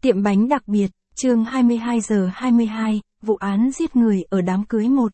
Tiệm bánh đặc biệt, chương 22:22, vụ án giết người ở đám cưới 1.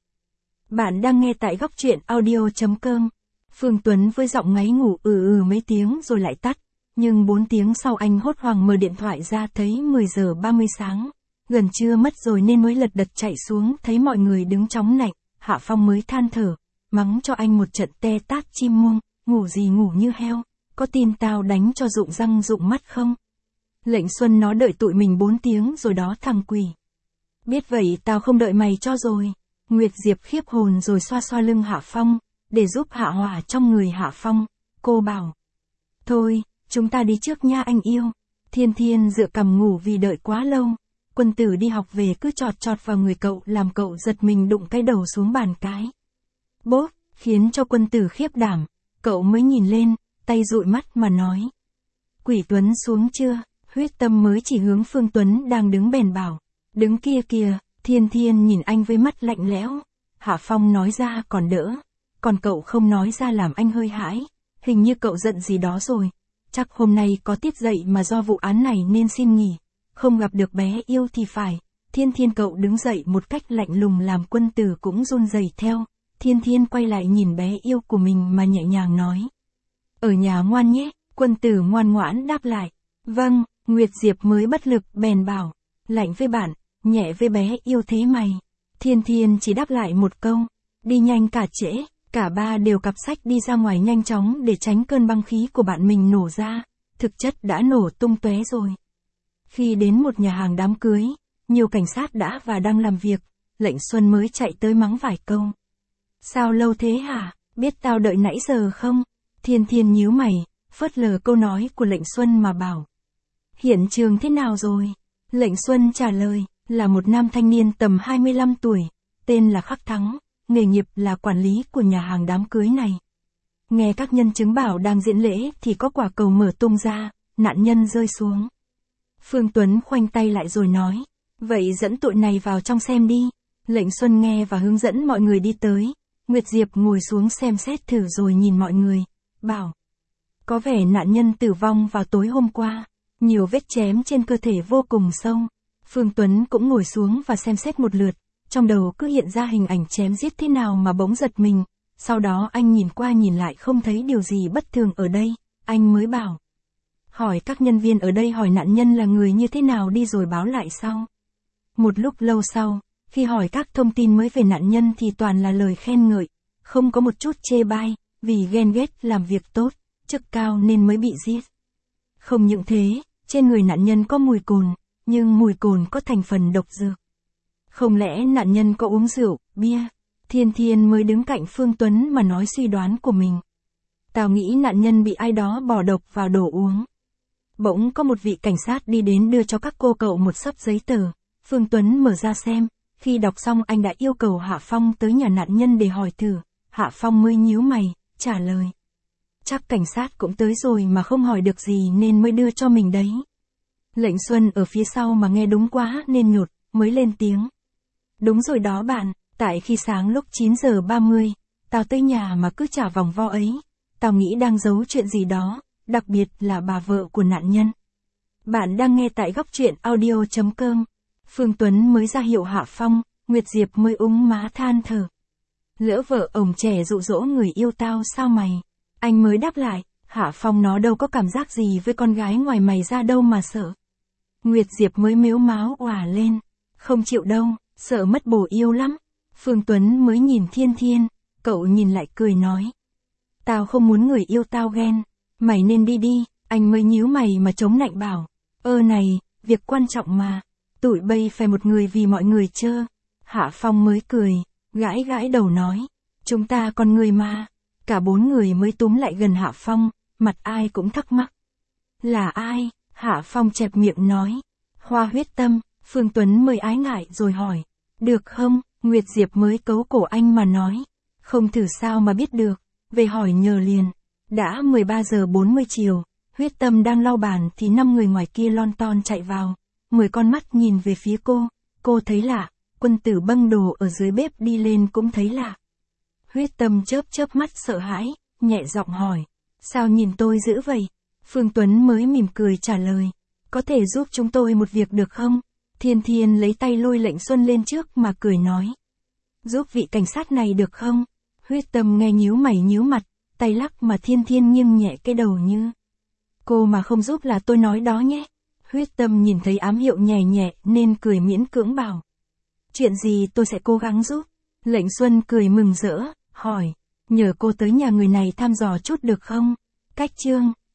Bạn đang nghe tại góc truyện audio.com. Phương Tuấn với giọng ngáy ngủ mấy tiếng rồi lại tắt, nhưng 4 tiếng sau anh hốt hoảng mở điện thoại ra thấy 10 giờ 30 sáng. Gần trưa mất rồi nên mới lật đật chạy xuống thấy mọi người đứng chóng nạnh, Hạ Phong mới than thở, mắng cho anh một trận te tát chim muông, ngủ gì ngủ như heo, có tin tao đánh cho rụng răng rụng mắt không? Lệnh Xuân nó đợi tụi mình 4 tiếng rồi đó thằng quỷ. Biết vậy tao không đợi mày cho rồi. Nguyệt Diệp khiếp hồn rồi xoa xoa lưng Hạ Phong, để giúp hạ hỏa trong người Hạ Phong. Cô bảo, thôi, chúng ta đi trước nha anh yêu. Thiên Thiên dựa cằm ngủ vì đợi quá lâu. Quân Tử đi học về cứ chọt chọt vào người cậu làm cậu giật mình đụng cái đầu xuống bàn cái. Bốp, khiến cho Quân Tử khiếp đảm. Cậu mới nhìn lên, tay dụi mắt mà nói. Quỷ Tuấn xuống chưa? Huyết Tâm mới chỉ hướng Phương Tuấn đang đứng bèn bảo. Đứng kia kìa. Thiên Thiên nhìn anh với mắt lạnh lẽo. Hạ Phong nói ra còn đỡ. Còn cậu không nói ra làm anh hơi hãi. Hình như cậu giận gì đó rồi. Chắc hôm nay có tiết dậy mà do vụ án này nên xin nghỉ. Không gặp được bé yêu thì phải. Thiên Thiên cậu đứng dậy một cách lạnh lùng làm Quân Tử cũng run rẩy theo. Thiên Thiên quay lại nhìn bé yêu của mình mà nhẹ nhàng nói. Ở nhà ngoan nhé. Quân Tử ngoan ngoãn đáp lại. Vâng. Nguyệt Diệp mới bất lực bèn bảo. Lạnh với bạn, nhẹ với bé yêu thế mày. Thiên Thiên chỉ đáp lại một câu. Đi nhanh cả trễ. Cả ba đều cặp sách đi ra ngoài nhanh chóng để tránh cơn băng khí của bạn mình nổ ra. Thực chất đã nổ tung tóe rồi. Khi đến một nhà hàng đám cưới, nhiều cảnh sát đã và đang làm việc. Lệnh Xuân mới chạy tới mắng vài câu. Sao lâu thế hả? Biết tao đợi nãy giờ không? Thiên Thiên nhíu mày, phớt lờ câu nói của Lệnh Xuân mà bảo. Hiện trường thế nào rồi? Lệnh Xuân trả lời, là một nam thanh niên tầm 25 tuổi, tên là Khắc Thắng, nghề nghiệp là quản lý của nhà hàng đám cưới này. Nghe các nhân chứng bảo đang diễn lễ thì có quả cầu mở tung ra, nạn nhân rơi xuống. Phương Tuấn khoanh tay lại rồi nói, vậy dẫn tụi này vào trong xem đi. Lệnh Xuân nghe và hướng dẫn mọi người đi tới. Nguyệt Diệp ngồi xuống xem xét thử rồi nhìn mọi người, bảo. Có vẻ nạn nhân tử vong vào tối hôm qua. Nhiều vết chém trên cơ thể vô cùng sâu. Phương Tuấn cũng ngồi xuống và xem xét một lượt. Trong đầu cứ hiện ra hình ảnh chém giết thế nào mà bỗng giật mình. Sau đó anh nhìn qua nhìn lại không thấy điều gì bất thường ở đây. Anh mới bảo. Hỏi các nhân viên ở đây hỏi nạn nhân là người như thế nào đi rồi báo lại sau. Một lúc lâu sau, khi hỏi các thông tin mới về nạn nhân thì toàn là lời khen ngợi. Không có một chút chê bai, vì ghen ghét làm việc tốt, chức cao nên mới bị giết. Không những thế. Trên người nạn nhân có mùi cồn, nhưng mùi cồn có thành phần độc dược. Không lẽ nạn nhân có uống rượu, bia? Thiên Thiên mới đứng cạnh Phương Tuấn mà nói suy đoán của mình. Tao nghĩ nạn nhân bị ai đó bỏ độc vào đồ uống. Bỗng có một vị cảnh sát đi đến đưa cho các cô cậu một xấp giấy tờ. Phương Tuấn mở ra xem, khi đọc xong anh đã yêu cầu Hạ Phong tới nhà nạn nhân để hỏi thử. Hạ Phong mới nhíu mày, trả lời. Chắc cảnh sát cũng tới rồi mà không hỏi được gì nên mới đưa cho mình đấy. Lệnh Xuân ở phía sau mà nghe đúng quá nên nhột, mới lên tiếng. Đúng rồi đó bạn, tại khi sáng lúc 9 giờ 30, tao tới nhà mà cứ chả vòng vo ấy. Tao nghĩ đang giấu chuyện gì đó, đặc biệt là bà vợ của nạn nhân. Bạn đang nghe tại góc truyện audio.com. Phương Tuấn mới ra hiệu Hạ Phong, Nguyệt Diệp mới má than thở. Lỡ vợ ổng trẻ dụ dỗ người yêu tao sao mày? Anh mới đáp lại, Hạ Phong nó đâu có cảm giác gì với con gái ngoài mày ra đâu mà sợ. Nguyệt Diệp mới mếu máo òa lên, không chịu đâu, sợ mất bồ yêu lắm. Phương Tuấn mới nhìn Thiên Thiên, cậu nhìn lại cười nói. Tao không muốn người yêu tao ghen, mày nên đi đi, anh mới nhíu mày mà chống nạnh bảo. Này, việc quan trọng mà, tụi bây phải một người vì mọi người chơ. Hạ Phong mới cười, gãi gãi đầu nói, chúng ta con người mà. Cả 4 người mới túm lại gần Hạ Phong, mặt ai cũng thắc mắc. Là ai? Hạ Phong chẹp miệng nói. Hoa Huyết Tâm. Phương Tuấn mới ái ngại rồi hỏi. Được không? Nguyệt Diệp mới cấu cổ anh mà nói. Không thử sao mà biết được. Về hỏi nhờ liền. Đã 13 giờ 40 chiều. Huyết Tâm đang lau bàn thì 5 người ngoài kia lon ton chạy vào. 10 con mắt nhìn về phía cô. Cô thấy lạ. Quân Tử bâng đồ ở dưới bếp đi lên cũng thấy lạ. Huyết Tâm chớp chớp mắt sợ hãi, nhẹ giọng hỏi. Sao nhìn tôi dữ vậy? Phương Tuấn mới mỉm cười trả lời. Có thể giúp chúng tôi một việc được không? Thiên Thiên lấy tay lôi Lệnh Xuân lên trước mà cười nói. Giúp vị cảnh sát này được không? Huyết Tâm nghe nhíu mày nhíu mặt, tay lắc mà Thiên Thiên nghiêng nhẹ cái đầu như. Cô mà không giúp là tôi nói đó nhé. Huyết Tâm nhìn thấy ám hiệu nhẹ nhẹ nên cười miễn cưỡng bảo. Chuyện gì tôi sẽ cố gắng giúp. Lệnh Xuân cười mừng rỡ, hỏi. Nhờ cô tới nhà người này thăm dò chút được không? Cách chương